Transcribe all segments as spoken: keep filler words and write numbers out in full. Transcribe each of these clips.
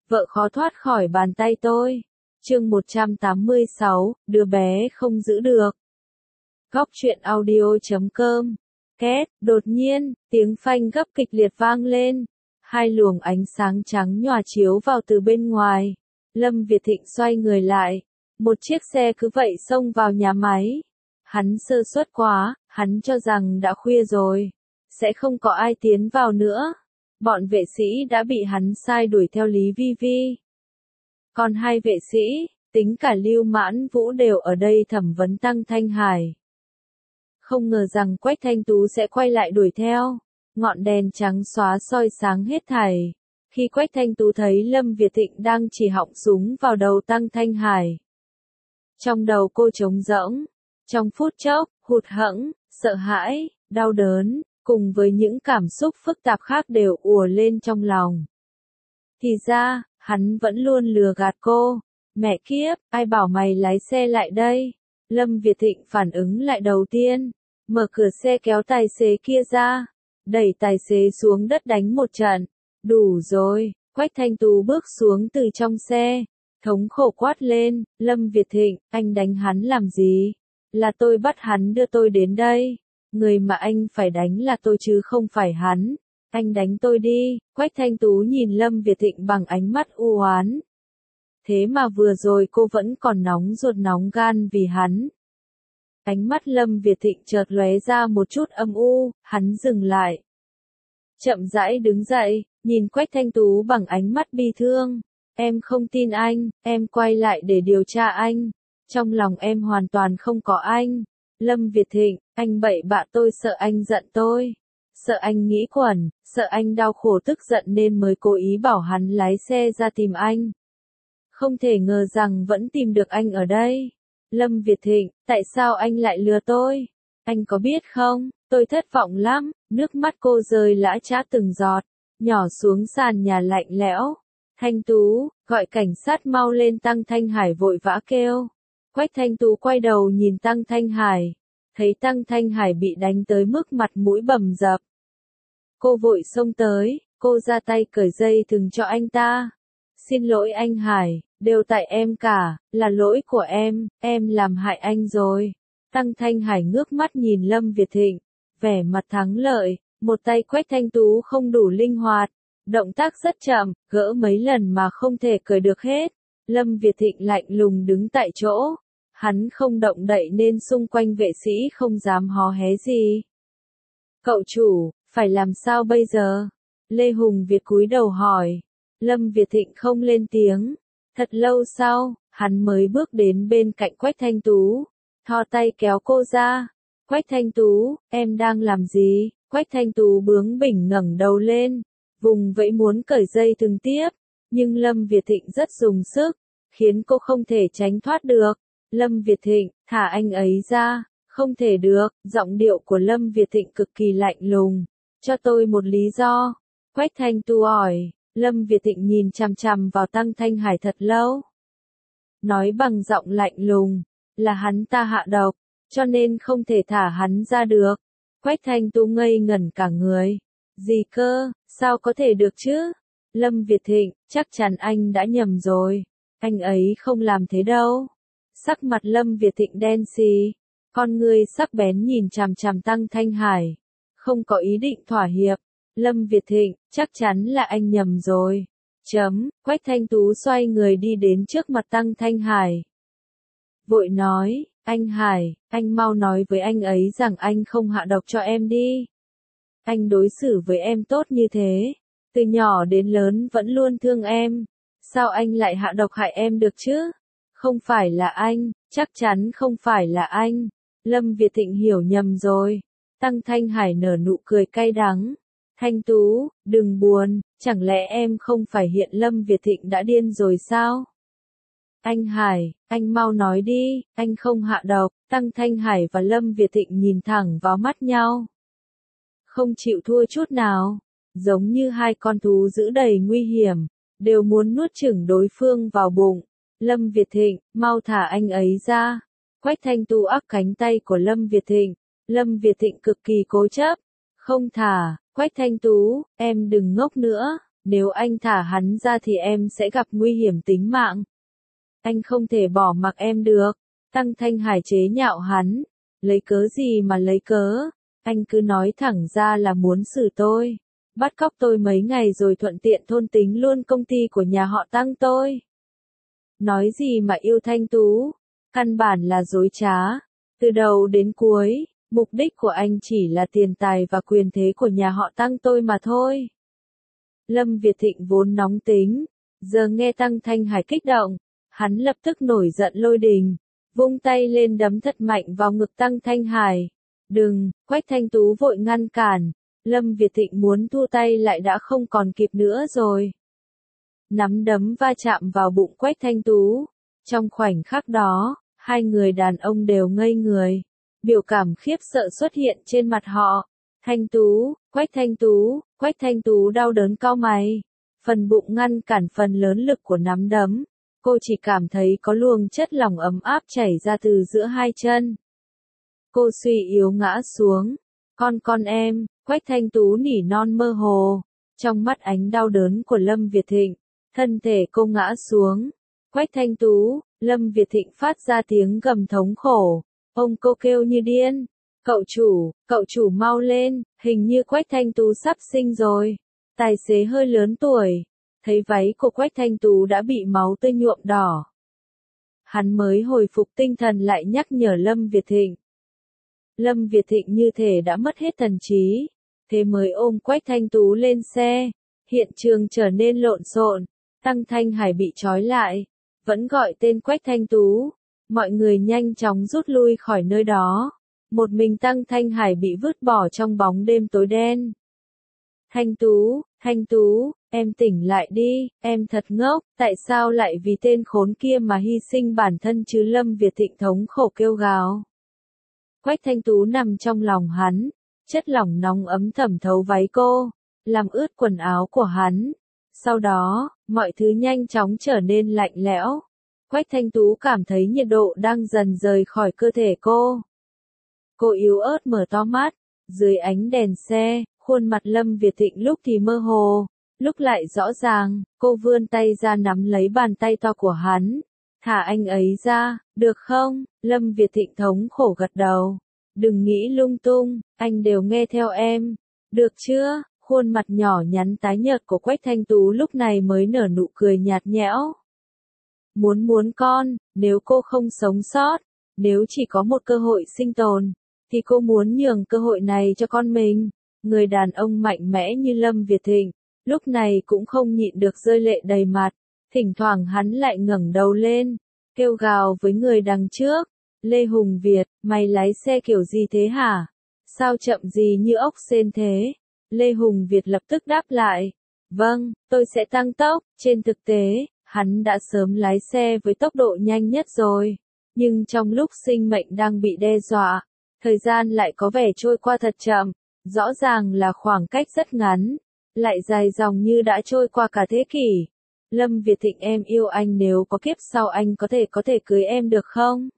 vợ khó thoát khỏi bàn tay tôi. Chương một trăm tám mươi sáu, đứa bé không giữ được. Góc truyện audio chấm com. Két, đột nhiên, tiếng phanh gấp kịch liệt vang lên. Hai luồng ánh sáng trắng nhòa chiếu vào từ bên ngoài. Lâm Việt Thịnh xoay người lại. Một chiếc xe cứ vậy xông vào nhà máy. Hắn sơ suất quá, hắn cho rằng đã khuya rồi. Sẽ không có ai tiến vào nữa. Bọn vệ sĩ đã bị hắn sai đuổi theo Lý Vi Vi. Còn hai vệ sĩ, tính cả Lưu Mãn Vũ đều ở đây thẩm vấn Tăng Thanh Hải. Không ngờ rằng Quách Thanh Tú sẽ quay lại đuổi theo. Ngọn đèn trắng xóa soi sáng hết thảy. Khi Quách Thanh Tú thấy Lâm Việt Thịnh đang chỉ họng súng vào đầu Tăng Thanh Hải. Trong đầu cô trống rỗng. Trong phút chốc, hụt hẫng, sợ hãi, đau đớn, cùng với những cảm xúc phức tạp khác đều ùa lên trong lòng. Thì ra, hắn vẫn luôn lừa gạt cô. Mẹ kiếp, ai bảo mày lái xe lại đây? Lâm Việt Thịnh phản ứng lại đầu tiên. Mở cửa xe kéo tài xế kia ra. Đẩy tài xế xuống đất đánh một trận. Đủ rồi, Quách Thanh Tú bước xuống từ trong xe. Thống khổ quát lên, Lâm Việt Thịnh, anh đánh hắn làm gì? Là tôi bắt hắn đưa tôi đến đây. Người mà anh phải đánh là tôi chứ không phải hắn. Anh đánh tôi đi. Quách Thanh Tú nhìn Lâm Việt Thịnh bằng ánh mắt u oán. Thế mà vừa rồi cô vẫn còn nóng ruột nóng gan vì hắn. Ánh mắt Lâm Việt Thịnh chợt lóe ra một chút âm u, hắn dừng lại. Chậm rãi đứng dậy, nhìn Quách Thanh Tú bằng ánh mắt bi thương. Em không tin anh, em quay lại để điều tra anh. Trong lòng em hoàn toàn không có anh. Lâm Việt Thịnh, anh bậy bạ, tôi sợ anh giận tôi. Sợ anh nghĩ quẩn, sợ anh đau khổ tức giận nên mới cố ý bảo hắn lái xe ra tìm anh. Không thể ngờ rằng vẫn tìm được anh ở đây. Lâm Việt Thịnh, tại sao anh lại lừa tôi? Anh có biết không, tôi thất vọng lắm. Nước mắt cô rơi lã chã từng giọt, nhỏ xuống sàn nhà lạnh lẽo. Thanh Tú, gọi cảnh sát mau lên. Tăng Thanh Hải vội vã kêu. Quách Thanh Tú quay đầu nhìn Tăng Thanh Hải. Thấy Tăng Thanh Hải bị đánh tới mức mặt mũi bầm dập. Cô vội xông tới, cô ra tay cởi dây thừng cho anh ta. Xin lỗi anh Hải, đều tại em cả, là lỗi của em, em làm hại anh rồi. Tăng Thanh Hải ngước mắt nhìn Lâm Việt Thịnh, vẻ mặt thắng lợi, một tay Quách Thanh Tú không đủ linh hoạt, động tác rất chậm, gỡ mấy lần mà không thể cởi được hết. Lâm Việt Thịnh lạnh lùng đứng tại chỗ, hắn không động đậy nên xung quanh vệ sĩ không dám hó hé gì. Cậu chủ, phải làm sao bây giờ? Lê Hùng Việt cúi đầu hỏi. Lâm Việt Thịnh không lên tiếng. Thật lâu sau, hắn mới bước đến bên cạnh Quách Thanh Tú, thò tay kéo cô ra. Quách Thanh Tú, em đang làm gì? Quách Thanh Tú bướng bỉnh ngẩng đầu lên, vùng vẫy muốn cởi dây thừng tiếp, nhưng Lâm Việt Thịnh rất dùng sức, khiến cô không thể tránh thoát được. Lâm Việt Thịnh, thả anh ấy ra. Không thể được. Giọng điệu của Lâm Việt Thịnh cực kỳ lạnh lùng. Cho tôi một lý do. Quách Thanh Tú hỏi. Lâm Việt Thịnh nhìn chằm chằm vào Tăng Thanh Hải thật lâu. Nói bằng giọng lạnh lùng, là hắn ta hạ độc, cho nên không thể thả hắn ra được. Quách Thanh Tú ngây ngẩn cả người. Gì cơ, sao có thể được chứ? Lâm Việt Thịnh, chắc chắn anh đã nhầm rồi. Anh ấy không làm thế đâu. Sắc mặt Lâm Việt Thịnh đen xì, con ngươi sắc bén nhìn chằm chằm Tăng Thanh Hải, không có ý định thỏa hiệp. Lâm Việt Thịnh, chắc chắn là anh nhầm rồi. Chấm, Quách Thanh Tú xoay người đi đến trước mặt Tăng Thanh Hải. Vội nói, anh Hải, anh mau nói với anh ấy rằng anh không hạ độc cho em đi. Anh đối xử với em tốt như thế, từ nhỏ đến lớn vẫn luôn thương em. Sao anh lại hạ độc hại em được chứ? Không phải là anh, chắc chắn không phải là anh. Lâm Việt Thịnh hiểu nhầm rồi. Tăng Thanh Hải nở nụ cười cay đắng. Thanh Tú, đừng buồn, chẳng lẽ em không phải hiện Lâm Việt Thịnh đã điên rồi sao? Anh Hải, anh mau nói đi, anh không hạ độc. Tăng Thanh Hải và Lâm Việt Thịnh nhìn thẳng vào mắt nhau. Không chịu thua chút nào, giống như hai con thú dữ đầy nguy hiểm, đều muốn nuốt chửng đối phương vào bụng. Lâm Việt Thịnh, mau thả anh ấy ra. Quách Thanh Tú áp cánh tay của Lâm Việt Thịnh. Lâm Việt Thịnh cực kỳ cố chấp. Không thả. Quách Thanh Tú, em đừng ngốc nữa. Nếu anh thả hắn ra thì em sẽ gặp nguy hiểm tính mạng. Anh không thể bỏ mặc em được. Tăng Thanh Hải chế nhạo hắn. Lấy cớ gì mà lấy cớ? Anh cứ nói thẳng ra là muốn xử tôi. Bắt cóc tôi mấy ngày rồi thuận tiện thôn tính luôn công ty của nhà họ Tăng tôi. Nói gì mà yêu Thanh Tú? Căn bản là dối trá. Từ đầu đến cuối, mục đích của anh chỉ là tiền tài và quyền thế của nhà họ Tăng tôi mà thôi. Lâm Việt Thịnh vốn nóng tính, giờ nghe Tăng Thanh Hải kích động, hắn lập tức nổi giận lôi đình, vung tay lên đấm thật mạnh vào ngực Tăng Thanh Hải. Đừng, Quách Thanh Tú vội ngăn cản, Lâm Việt Thịnh muốn thu tay lại đã không còn kịp nữa rồi. Nắm đấm va chạm vào bụng Quách Thanh Tú. Trong khoảnh khắc đó, hai người đàn ông đều ngây người. Biểu cảm khiếp sợ xuất hiện trên mặt họ. Thanh Tú, Quách Thanh Tú, Quách Thanh Tú đau đớn cau mày. Phần bụng ngăn cản phần lớn lực của nắm đấm. Cô chỉ cảm thấy có luồng chất lỏng ấm áp chảy ra từ giữa hai chân. Cô suy yếu ngã xuống. Con con em, Quách Thanh Tú nỉ non mơ hồ. Trong mắt ánh đau đớn của Lâm Việt Thịnh, thân thể cô ngã xuống. Quách Thanh Tú, Lâm Việt Thịnh phát ra tiếng gầm thống khổ. Ông cô kêu như điên. Cậu chủ, cậu chủ mau lên, hình như Quách Thanh Tú sắp sinh rồi. Tài xế hơi lớn tuổi, thấy váy của Quách Thanh Tú đã bị máu tươi nhuộm đỏ. Hắn mới hồi phục tinh thần lại nhắc nhở Lâm Việt Thịnh. Lâm Việt Thịnh như thể đã mất hết thần trí, thế mới ôm Quách Thanh Tú lên xe. Hiện trường trở nên lộn xộn, Tăng Thanh Hải bị trói lại, vẫn gọi tên Quách Thanh Tú. Mọi người nhanh chóng rút lui khỏi nơi đó. Một mình Tăng Thanh Hải bị vứt bỏ trong bóng đêm tối đen. Thanh Tú, Thanh Tú, em tỉnh lại đi, em thật ngốc, tại sao lại vì tên khốn kia mà hy sinh bản thân chứ? Lâm Việt Thịnh thống khổ kêu gào. Quách Thanh Tú nằm trong lòng hắn, chất lỏng nóng ấm thẩm thấu váy cô, làm ướt quần áo của hắn. Sau đó, mọi thứ nhanh chóng trở nên lạnh lẽo. Quách Thanh Tú cảm thấy nhiệt độ đang dần rời khỏi cơ thể cô. Cô yếu ớt mở to mắt, dưới ánh đèn xe, khuôn mặt Lâm Việt Thịnh lúc thì mơ hồ, lúc lại rõ ràng. Cô vươn tay ra nắm lấy bàn tay to của hắn. Thả anh ấy ra, được không? Lâm Việt Thịnh thống khổ gật đầu. Đừng nghĩ lung tung, anh đều nghe theo em. Được chưa? Khuôn mặt nhỏ nhắn tái nhợt của Quách Thanh Tú lúc này mới nở nụ cười nhạt nhẽo. Muốn muốn con, nếu cô không sống sót, nếu chỉ có một cơ hội sinh tồn, thì cô muốn nhường cơ hội này cho con mình. Người đàn ông mạnh mẽ như Lâm Việt Thịnh, lúc này cũng không nhịn được rơi lệ đầy mặt. Thỉnh thoảng hắn lại ngẩng đầu lên, kêu gào với người đằng trước. Lê Hùng Việt, mày lái xe kiểu gì thế hả? Sao chậm gì như ốc sên thế? Lê Hùng Việt lập tức đáp lại. Vâng, tôi sẽ tăng tốc. Trên thực tế, hắn đã sớm lái xe với tốc độ nhanh nhất rồi. Nhưng trong lúc sinh mệnh đang bị đe dọa, thời gian lại có vẻ trôi qua thật chậm. Rõ ràng là khoảng cách rất ngắn, lại dài dòng như đã trôi qua cả thế kỷ. Lâm Việt Thịnh, em yêu anh, nếu có kiếp sau anh có thể có thể cưới em được không?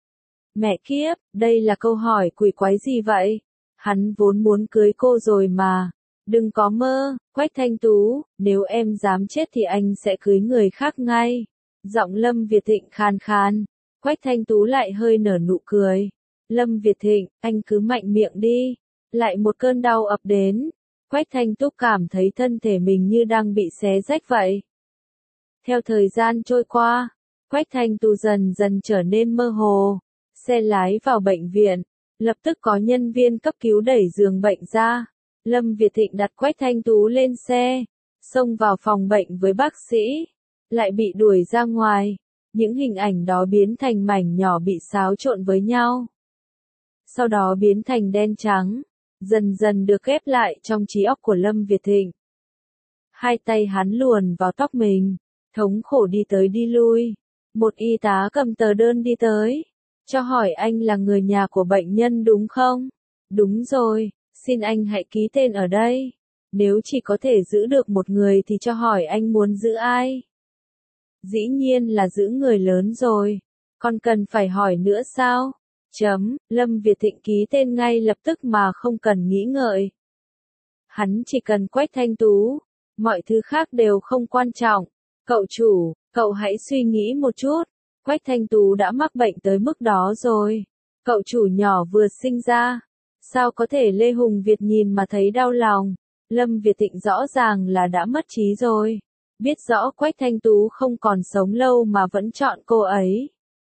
Mẹ kiếp, đây là câu hỏi quỷ quái gì vậy? Hắn vốn muốn cưới cô rồi mà. Đừng có mơ, Quách Thanh Tú, nếu em dám chết thì anh sẽ cưới người khác ngay. Giọng Lâm Việt Thịnh khàn khàn. Quách Thanh Tú lại hơi nở nụ cười. Lâm Việt Thịnh, anh cứ mạnh miệng đi. Lại một cơn đau ập đến. Quách Thanh Tú cảm thấy thân thể mình như đang bị xé rách vậy. Theo thời gian trôi qua, Quách Thanh Tú dần dần trở nên mơ hồ. Xe lái vào bệnh viện, lập tức có nhân viên cấp cứu đẩy giường bệnh ra. Lâm Việt Thịnh đặt Quách Thanh Tú lên xe, xông vào phòng bệnh với bác sĩ, lại bị đuổi ra ngoài. Những hình ảnh đó biến thành mảnh nhỏ bị xáo trộn với nhau. Sau đó biến thành đen trắng, dần dần được ghép lại trong trí óc của Lâm Việt Thịnh. Hai tay hắn luồn vào tóc mình, thống khổ đi tới đi lui. Một y tá cầm tờ đơn đi tới. Cho hỏi anh là người nhà của bệnh nhân đúng không? Đúng rồi, xin anh hãy ký tên ở đây. Nếu chỉ có thể giữ được một người thì cho hỏi anh muốn giữ ai? Dĩ nhiên là giữ người lớn rồi. Còn cần phải hỏi nữa sao? Chấm, Lâm Việt Thịnh ký tên ngay lập tức mà không cần nghĩ ngợi. Hắn chỉ cần Quách Thanh Tú. Mọi thứ khác đều không quan trọng. Cậu chủ, cậu hãy suy nghĩ một chút. Quách Thanh Tú đã mắc bệnh tới mức đó rồi. Cậu chủ nhỏ vừa sinh ra. Sao có thể Lê Hùng Việt nhìn mà thấy đau lòng. Lâm Việt Thịnh rõ ràng là đã mất trí rồi. Biết rõ Quách Thanh Tú không còn sống lâu mà vẫn chọn cô ấy.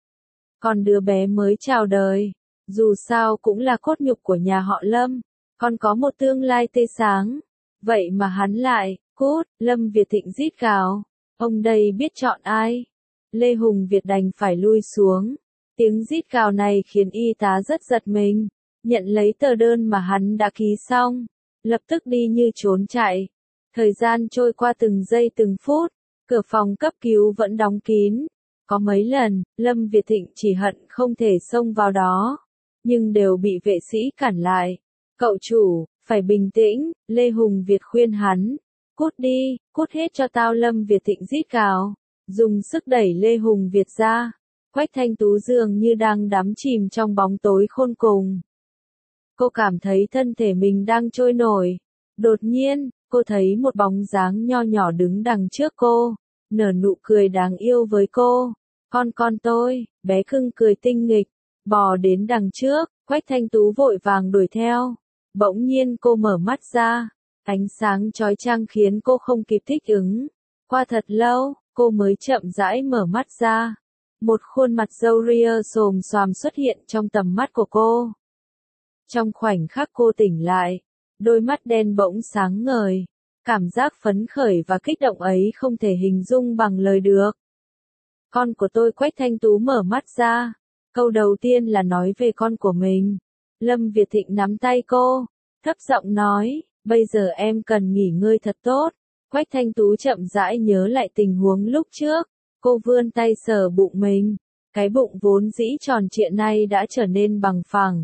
Còn đứa bé mới chào đời. Dù sao cũng là cốt nhục của nhà họ Lâm. Còn có một tương lai tươi sáng. Vậy mà hắn lại, cút, Lâm Việt Thịnh rít gào. Ông đây biết chọn ai? Lê Hùng Việt đành phải lui xuống. Tiếng rít gào này khiến y tá rất giật mình. Nhận lấy tờ đơn mà hắn đã ký xong. Lập tức đi như trốn chạy. Thời gian trôi qua từng giây từng phút. Cửa phòng cấp cứu vẫn đóng kín. Có mấy lần, Lâm Việt Thịnh chỉ hận không thể xông vào đó. Nhưng đều bị vệ sĩ cản lại. Cậu chủ, phải bình tĩnh, Lê Hùng Việt khuyên hắn. Cút đi, cút hết cho tao, Lâm Việt Thịnh rít gào. Dùng sức đẩy Lê Hùng Việt ra. Quách Thanh Tú dường như đang đắm chìm trong bóng tối khôn cùng. Cô cảm thấy thân thể mình đang trôi nổi. Đột nhiên, cô thấy một bóng dáng nho nhỏ đứng đằng trước cô. Nở nụ cười đáng yêu với cô. Con con tôi, bé cưng cười tinh nghịch. Bò đến đằng trước, Quách Thanh Tú vội vàng đuổi theo. Bỗng nhiên cô mở mắt ra. Ánh sáng chói chang khiến cô không kịp thích ứng. Qua thật lâu, cô mới chậm rãi mở mắt ra. Một khuôn mặt râu ria xồm xoàm xuất hiện trong tầm mắt của cô. Trong khoảnh khắc cô tỉnh lại, đôi mắt đen bỗng sáng ngời. Cảm giác phấn khởi và kích động ấy không thể hình dung bằng lời được. Con của tôi, Quách Thanh Tú mở mắt ra. Câu đầu tiên là nói về con của mình. Lâm Việt Thịnh nắm tay cô, thấp giọng nói, bây giờ em cần nghỉ ngơi thật tốt. Quách Thanh Tú chậm rãi nhớ lại tình huống lúc trước. Cô vươn tay sờ bụng mình. Cái bụng vốn dĩ tròn trịa này đã trở nên bằng phẳng.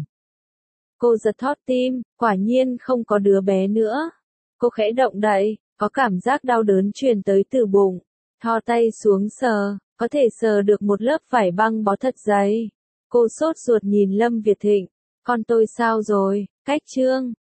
Cô giật thót tim, quả nhiên không có đứa bé nữa. Cô khẽ động đậy, có cảm giác đau đớn truyền tới từ bụng. Thò tay xuống sờ, có thể sờ được một lớp vải băng bó thật dày. Cô sốt ruột nhìn Lâm Việt Thịnh. Con tôi sao rồi, Cách Trương?